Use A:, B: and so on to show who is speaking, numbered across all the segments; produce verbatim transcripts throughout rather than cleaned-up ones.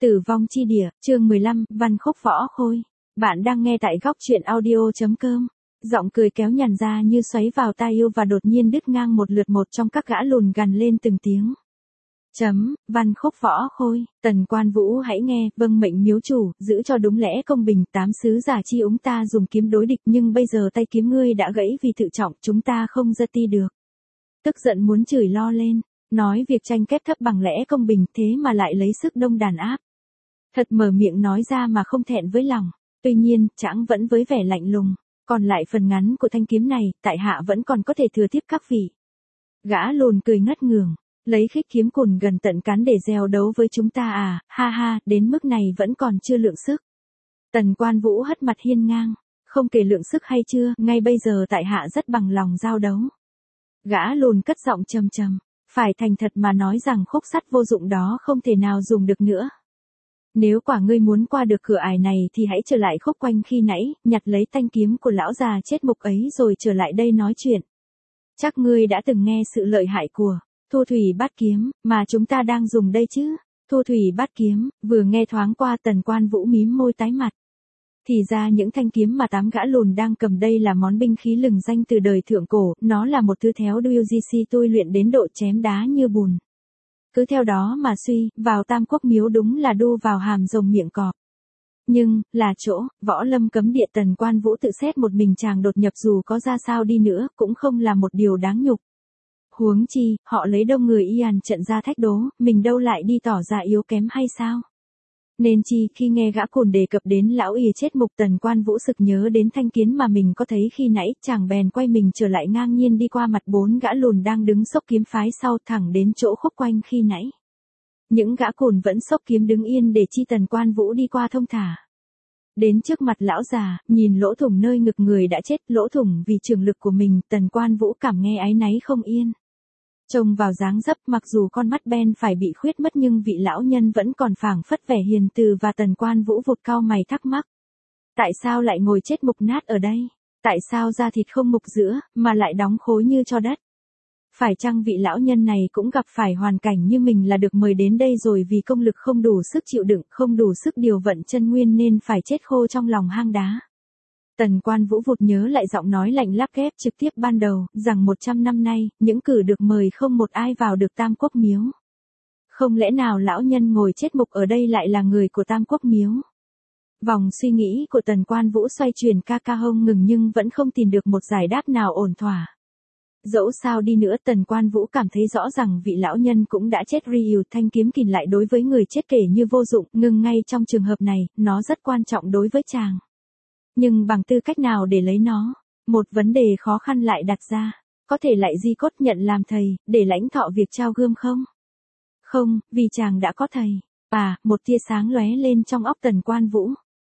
A: Tử vong chi địa, chương mười lăm, văn khúc võ khôi. Bạn đang nghe tại góc truyện audio.com. Giọng cười kéo nhàn ra như xoáy vào tai yêu và đột nhiên đứt ngang một lượt một trong các gã lùn gằn lên từng tiếng. Chấm, văn khúc võ khôi, Tần Quan Vũ hãy nghe, vâng mệnh miếu chủ, giữ cho đúng lẽ công bình, tám sứ giả chi úng ta dùng kiếm đối địch nhưng bây giờ tay kiếm ngươi đã gãy vì tự trọng, chúng ta không giơ ti được. Tức giận muốn chửi lo lên, nói việc tranh kép thấp bằng lẽ công bình thế mà lại lấy sức đông đàn áp. Thật mở miệng nói ra mà không thẹn với lòng, tuy nhiên, Trẫng vẫn với vẻ lạnh lùng, còn lại phần ngắn của thanh kiếm này, tại hạ vẫn còn có thể thừa tiếp các vị. Gã lùn cười ngất ngường, lấy khích kiếm cùn gần tận cán để gieo đấu với chúng ta à, ha ha, đến mức này vẫn còn chưa lượng sức. Tần Quan Vũ hất mặt hiên ngang, không kể lượng sức hay chưa, ngay bây giờ tại hạ rất bằng lòng giao đấu. Gã lùn cất giọng trầm trầm, phải thành thật mà nói rằng khúc sắt vô dụng đó không thể nào dùng được nữa. Nếu quả ngươi muốn qua được cửa ải này thì hãy trở lại khúc quanh khi nãy, nhặt lấy thanh kiếm của lão già chết mục ấy rồi trở lại đây nói chuyện. Chắc ngươi đã từng nghe sự lợi hại của Thu Thủy Bát Kiếm, mà chúng ta đang dùng đây chứ. Thu Thủy Bát Kiếm, vừa nghe thoáng qua Tần Quan Vũ mím môi tái mặt. Thì ra những thanh kiếm mà tám gã lùn đang cầm đây là món binh khí lừng danh từ đời thượng cổ, nó là một thứ théo đuôi di si tôi luyện đến độ chém đá như bùn. Cứ theo đó mà suy, vào Tam Quốc miếu đúng là đu vào hàm rồng miệng cọp. Nhưng, là chỗ, võ lâm cấm địa Tần Quan Vũ tự xét một mình chàng đột nhập dù có ra sao đi nữa, cũng không là một điều đáng nhục. Huống chi, họ lấy đông người y àn trận ra thách đố, mình đâu lại đi tỏ ra yếu kém hay sao? Nên chi, khi nghe gã cùn đề cập đến lão ỉa chết mục Tần Quan Vũ sực nhớ đến thanh kiếm mà mình có thấy khi nãy, chàng bèn quay mình trở lại ngang nhiên đi qua mặt bốn gã lùn đang đứng xốc kiếm phái sau thẳng đến chỗ khúc quanh khi nãy. Những gã cùn vẫn xốc kiếm đứng yên để chi Tần Quan Vũ đi qua thông thả. Đến trước mặt lão già, nhìn lỗ thủng nơi ngực người đã chết, lỗ thủng vì trường lực của mình, Tần Quan Vũ cảm nghe áy náy không yên. Trông vào dáng dấp mặc dù con mắt Ben phải bị khuyết mất nhưng vị lão nhân vẫn còn phảng phất vẻ hiền từ và Tần Quan Vũ vụt cau mày thắc mắc. Tại sao lại ngồi chết mục nát ở đây? Tại sao da thịt không mục giữa, mà lại đóng khối như cho đất? Phải chăng vị lão nhân này cũng gặp phải hoàn cảnh như mình là được mời đến đây rồi vì công lực không đủ sức chịu đựng, không đủ sức điều vận chân nguyên nên phải chết khô trong lòng hang đá? Tần Quan Vũ vụt nhớ lại giọng nói lạnh lắc ghép trực tiếp ban đầu, rằng một trăm năm nay, những cử được mời không một ai vào được Tam Quốc miếu. Không lẽ nào lão nhân ngồi chết mục ở đây lại là người của Tam Quốc miếu? Vòng suy nghĩ của Tần Quan Vũ xoay chuyển ca ca hông ngừng nhưng vẫn không tìm được một giải đáp nào ổn thỏa. Dẫu sao đi nữa Tần Quan Vũ cảm thấy rõ rằng vị lão nhân cũng đã chết riu, thanh kiếm kìm lại đối với người chết kể như vô dụng, ngừng ngay trong trường hợp này, nó rất quan trọng đối với chàng. Nhưng bằng tư cách nào để lấy nó? Một vấn đề khó khăn lại đặt ra. Có thể lại di cốt nhận làm thầy, để lãnh thọ việc trao gươm không? Không, vì chàng đã có thầy. À, một tia sáng lóe lên trong óc Tần Quan Vũ.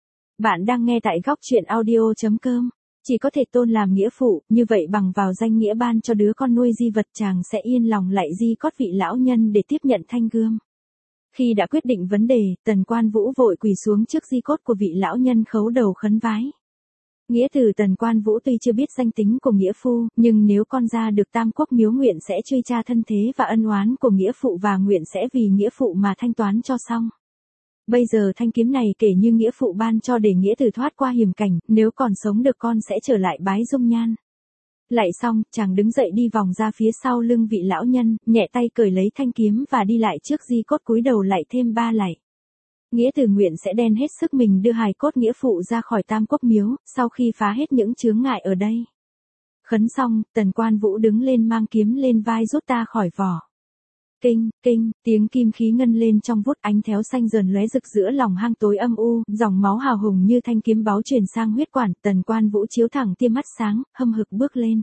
A: Bạn đang nghe tại góc truyện audio.com. Chỉ có thể tôn làm nghĩa phụ, như vậy bằng vào danh nghĩa ban cho đứa con nuôi di vật chàng sẽ yên lòng lại di cốt vị lão nhân để tiếp nhận thanh gươm. Khi đã quyết định vấn đề, Tần Quan Vũ vội quỳ xuống trước di cốt của vị lão nhân khấu đầu khấn vái. Nghĩa tử Tần Quan Vũ tuy chưa biết danh tính của nghĩa phu, nhưng nếu con ra được Tam Quốc miếu nguyện sẽ truy tra thân thế và ân oán của nghĩa phụ và nguyện sẽ vì nghĩa phụ mà thanh toán cho xong. Bây giờ thanh kiếm này kể như nghĩa phụ ban cho để nghĩa tử thoát qua hiểm cảnh, nếu còn sống được con sẽ trở lại bái dung nhan. Lại xong, chàng đứng dậy đi vòng ra phía sau lưng vị lão nhân, nhẹ tay cởi lấy thanh kiếm và đi lại trước di cốt cúi đầu lại thêm ba lạy. Nghĩa tử nguyện sẽ đen hết sức mình đưa hài cốt nghĩa phụ ra khỏi Tam Quốc miếu, sau khi phá hết những chướng ngại ở đây. Khấn xong, Tần Quan Vũ đứng lên mang kiếm lên vai rút ta khỏi vỏ. Kinh, kinh, tiếng kim khí ngân lên trong vút ánh théo xanh dần lóe rực giữa lòng hang tối âm u, dòng máu hào hùng như thanh kiếm báu truyền sang huyết quản, Tần Quan Vũ chiếu thẳng tia mắt sáng, hâm hực bước lên.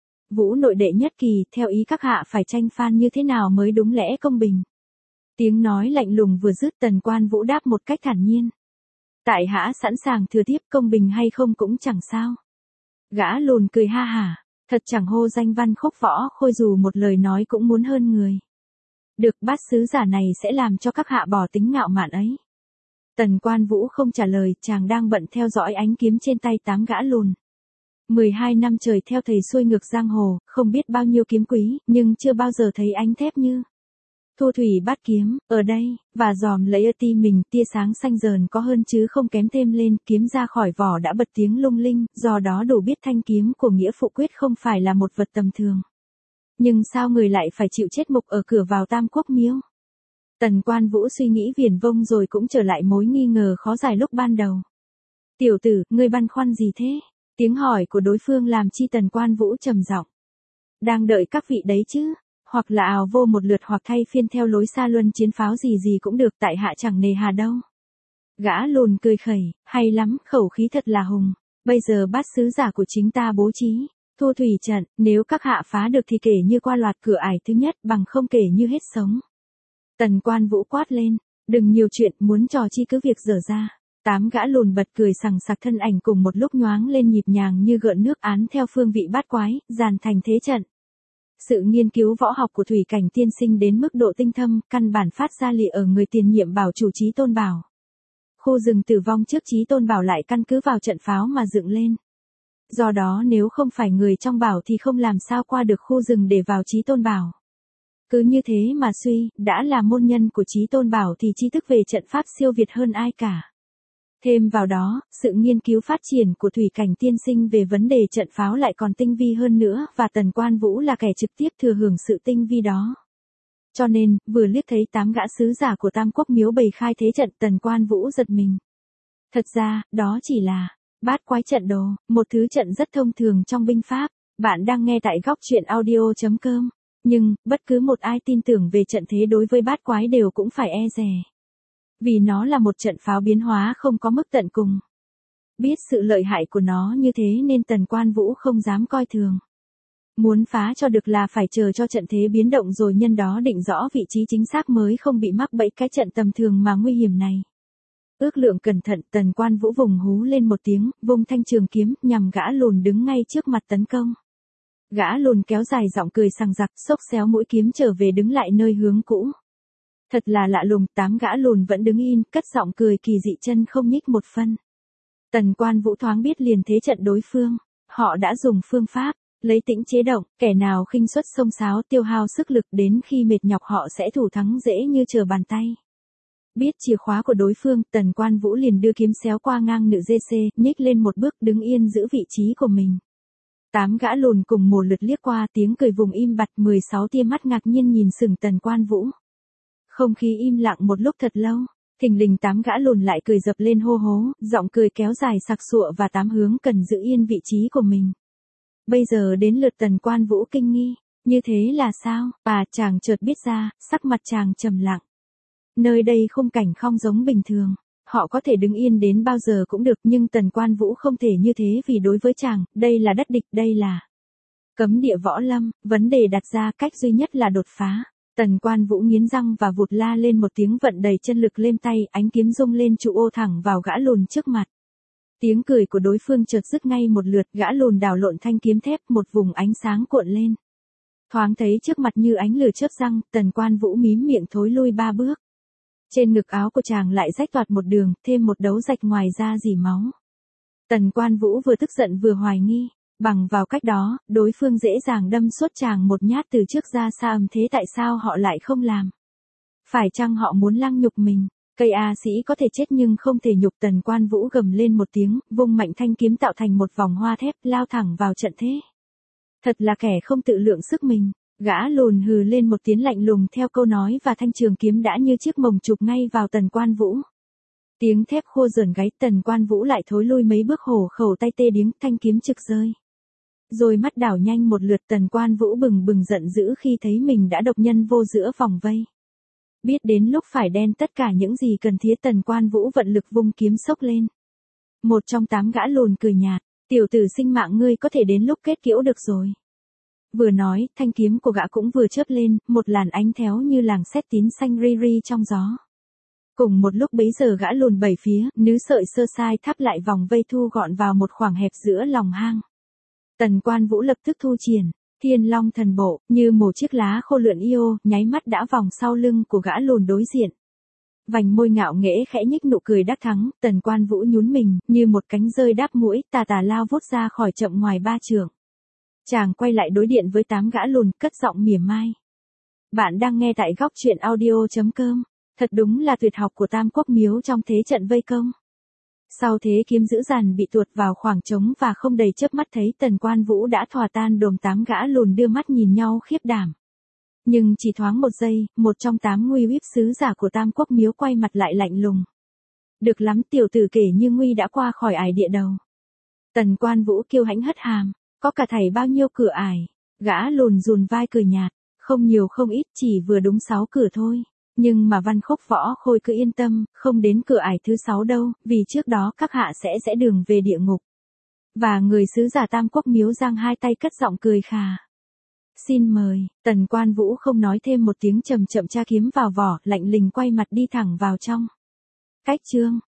A: Vũ nội đệ nhất kỳ, theo ý các hạ phải tranh phan như thế nào mới đúng lẽ công bình. Tiếng nói lạnh lùng vừa dứt Tần Quan Vũ đáp một cách thản nhiên. Tại hạ sẵn sàng thừa tiếp công bình hay không cũng chẳng sao. Gã lùn cười ha hả, thật chẳng hô danh văn khúc võ khôi dù một lời nói cũng muốn hơn người. Được, bát sứ giả này sẽ làm cho các hạ bỏ tính ngạo mạn ấy. Tần Quan Vũ không trả lời, chàng đang bận theo dõi ánh kiếm trên tay tám gã lùn. mười hai năm trời theo thầy xuôi ngược giang hồ, không biết bao nhiêu kiếm quý, nhưng chưa bao giờ thấy ánh thép như Thu thủy bát kiếm, ở đây, và dòm lấy ở ti mình, tia sáng xanh dờn có hơn chứ không kém thêm lên, kiếm ra khỏi vỏ đã bật tiếng lung linh, do đó đủ biết thanh kiếm của nghĩa phụ quyết không phải là một vật tầm thường. Nhưng sao người lại phải chịu chết mục ở cửa vào Tam Quốc miếu? Tần Quan Vũ suy nghĩ viển vông rồi cũng trở lại mối nghi ngờ khó giải lúc ban đầu. Tiểu tử, ngươi băn khoăn gì thế? Tiếng hỏi của đối phương làm chi Tần Quan Vũ trầm giọng. Đang đợi các vị đấy chứ? Hoặc là ào vô một lượt hoặc thay phiên theo lối xa luân chiến pháo gì gì cũng được, tại hạ chẳng nề hà đâu. Gã lùn cười khẩy, hay lắm, khẩu khí thật là hùng. Bây giờ bát sứ giả của chính ta bố trí Thu thủy trận, nếu các hạ phá được thì kể như qua loạt cửa ải thứ nhất, bằng không kể như hết sống. Tần Quan Vũ quát lên, đừng nhiều chuyện, muốn trò chi cứ việc dở ra. Tám gã lùn bật cười sằng sặc, thân ảnh cùng một lúc nhoáng lên nhịp nhàng như gợn nước án theo phương vị bát quái, dàn thành thế trận. Sự nghiên cứu võ học của Thủy Cảnh tiên sinh đến mức độ tinh thâm, căn bản phát ra lìa ở người tiền nhiệm bảo chủ Chí Tôn Bảo. Khu rừng tử vong trước Chí Tôn Bảo lại căn cứ vào trận pháo mà dựng lên. Do đó nếu không phải người trong bảo thì không làm sao qua được khu rừng để vào Chí Tôn Bảo. Cứ như thế mà suy, đã là môn nhân của Chí Tôn Bảo thì tri thức về trận pháp siêu việt hơn ai cả. Thêm vào đó, sự nghiên cứu phát triển của Thủy Cảnh tiên sinh về vấn đề trận pháo lại còn tinh vi hơn nữa, và Tần Quan Vũ là kẻ trực tiếp thừa hưởng sự tinh vi đó. Cho nên, vừa liếc thấy tám gã sứ giả của Tam Quốc miếu bày khai thế trận, Tần Quan Vũ giật mình. Thật ra, đó chỉ là bát quái trận đồ, một thứ trận rất thông thường trong binh pháp. Bạn đang nghe tại góc truyện audio chấm com. Nhưng, bất cứ một ai tin tưởng về trận thế đối với bát quái đều cũng phải e dè. Vì nó là một trận pháo biến hóa không có mức tận cùng. Biết sự lợi hại của nó như thế nên Tần Quan Vũ không dám coi thường. Muốn phá cho được là phải chờ cho trận thế biến động rồi nhân đó định rõ vị trí chính xác mới không bị mắc bẫy cái trận tầm thường mà nguy hiểm này. Ước lượng cẩn thận, Tần Quan Vũ vùng hú lên một tiếng, vung thanh trường kiếm nhằm gã lùn đứng ngay trước mặt tấn công. Gã lùn kéo dài giọng cười sằng sặc, xốc xéo mũi kiếm trở về đứng lại nơi hướng cũ. Thật là lạ lùng, tám gã lùn vẫn đứng yên, cất giọng cười kỳ dị, chân không nhích một phân. Tần Quan Vũ thoáng biết liền thế trận đối phương. Họ đã dùng phương pháp lấy tĩnh chế động, kẻ nào khinh suất xông xáo tiêu hao sức lực đến khi mệt nhọc họ sẽ thủ thắng dễ như trở bàn tay. Biết chìa khóa của đối phương, Tần Quan Vũ liền đưa kiếm xéo qua ngang nự giê xê, nhích lên một bước đứng yên giữ vị trí của mình. Tám gã lùn cùng một lượt liếc qua, tiếng cười vùng im bặt, mười sáu tia mắt ngạc nhiên nhìn sừng Tần Quan Vũ. Không khí im lặng một lúc thật lâu, thình lình tám gã lùn lại cười dập lên hô hố, giọng cười kéo dài sặc sụa và tám hướng cần giữ yên vị trí của mình. Bây giờ đến lượt Tần Quan Vũ kinh nghi, như thế là sao? À, chàng chợt biết ra, sắc mặt chàng trầm lặng. Nơi đây khung cảnh không giống bình thường, họ có thể đứng yên đến bao giờ cũng được, nhưng Tần Quan Vũ không thể như thế, vì đối với chàng, đây là đất địch, đây là cấm địa võ lâm, vấn đề đặt ra cách duy nhất là đột phá. Tần Quan Vũ nghiến răng và vụt la lên một tiếng, vận đầy chân lực lên tay, ánh kiếm rung lên trụ ô thẳng vào gã lùn trước mặt. Tiếng cười của đối phương chợt dứt ngay một lượt, gã lùn đảo lộn thanh kiếm thép, một vùng ánh sáng cuộn lên. Thoáng thấy trước mặt như ánh lửa chớp răng, Tần Quan Vũ mím miệng thối lui ba bước. Trên ngực áo của chàng lại rách toạc một đường, thêm một đấu rạch ngoài da dỉ máu. Tần Quan Vũ vừa tức giận vừa hoài nghi, bằng vào cách đó, đối phương dễ dàng đâm suốt chàng một nhát từ trước ra xa, âm thế tại sao họ lại không làm? Phải chăng họ muốn lăng nhục mình? Cây A sĩ có thể chết nhưng không thể nhục. Tần Quan Vũ gầm lên một tiếng, vung mạnh thanh kiếm tạo thành một vòng hoa thép, lao thẳng vào trận thế. Thật là kẻ không tự lượng sức mình. Gã lùn hừ lên một tiếng lạnh lùng theo câu nói và thanh trường kiếm đã như chiếc mồng chụp ngay vào Tần Quan Vũ. Tiếng thép khô rờn gáy, Tần Quan Vũ lại thối lui mấy bước, hổ khẩu tay tê điếng, thanh kiếm trực rơi. Rồi mắt đảo nhanh một lượt, Tần Quan Vũ bừng bừng giận dữ khi thấy mình đã độc nhân vô giữa vòng vây. Biết đến lúc phải đen tất cả những gì cần thiết, Tần Quan Vũ vận lực vung kiếm xốc lên. Một trong tám gã lùn cười nhạt, tiểu tử sinh mạng ngươi có thể đến lúc kết liễu được rồi. Vừa nói, thanh kiếm của gã cũng vừa chớp lên, một làn ánh théo như làng sét tím xanh ri ri trong gió. Cùng một lúc bấy giờ gã lùn bảy phía, nứ sợi sơ sai thắp lại vòng vây thu gọn vào một khoảng hẹp giữa lòng hang. Tần Quan Vũ lập tức thu triển Thiên Long Thần Bộ, như một chiếc lá khô lượn yêu, nháy mắt đã vòng sau lưng của gã lùn đối diện. Vành môi ngạo nghễ khẽ nhích nụ cười đắc thắng, Tần Quan Vũ nhún mình, như một cánh rơi đáp mũi, tà tà lao vút ra khỏi chậm ngoài ba trượng. Chàng quay lại đối điện với tám gã lùn, cất giọng mỉa mai. Bạn đang nghe tại góc chuyện audio chấm com. Thật đúng là tuyệt học của Tam Quốc Miếu trong thế trận vây công. Sau thế kiếm dữ dằn bị tuột vào khoảng trống và không đầy chớp mắt thấy Tần Quan Vũ đã thòa tan đồm tám gã lùn đưa mắt nhìn nhau khiếp đảm. Nhưng chỉ thoáng một giây, một trong tám nguy whip sứ giả của Tam Quốc Miếu quay mặt lại lạnh lùng. Được lắm, tiểu tử kể như nguy đã qua khỏi ải địa đầu. Tần Quan Vũ kiêu hãnh hất hàm, có cả thảy bao nhiêu cửa ải. Gã lùn rùn vai cười nhạt, không nhiều không ít, chỉ vừa đúng sáu cửa thôi. Nhưng mà Văn Khúc Võ Khôi cứ yên tâm, không đến cửa ải thứ sáu đâu, vì trước đó các hạ sẽ rẽ đường về địa ngục. Và người sứ giả Tam Quốc Miếu giang hai tay cất giọng cười khà. Xin mời. Tần Quan Vũ không nói thêm một tiếng, chậm chậm tra kiếm vào vỏ, lạnh lình quay mặt đi thẳng vào trong. Cách chương.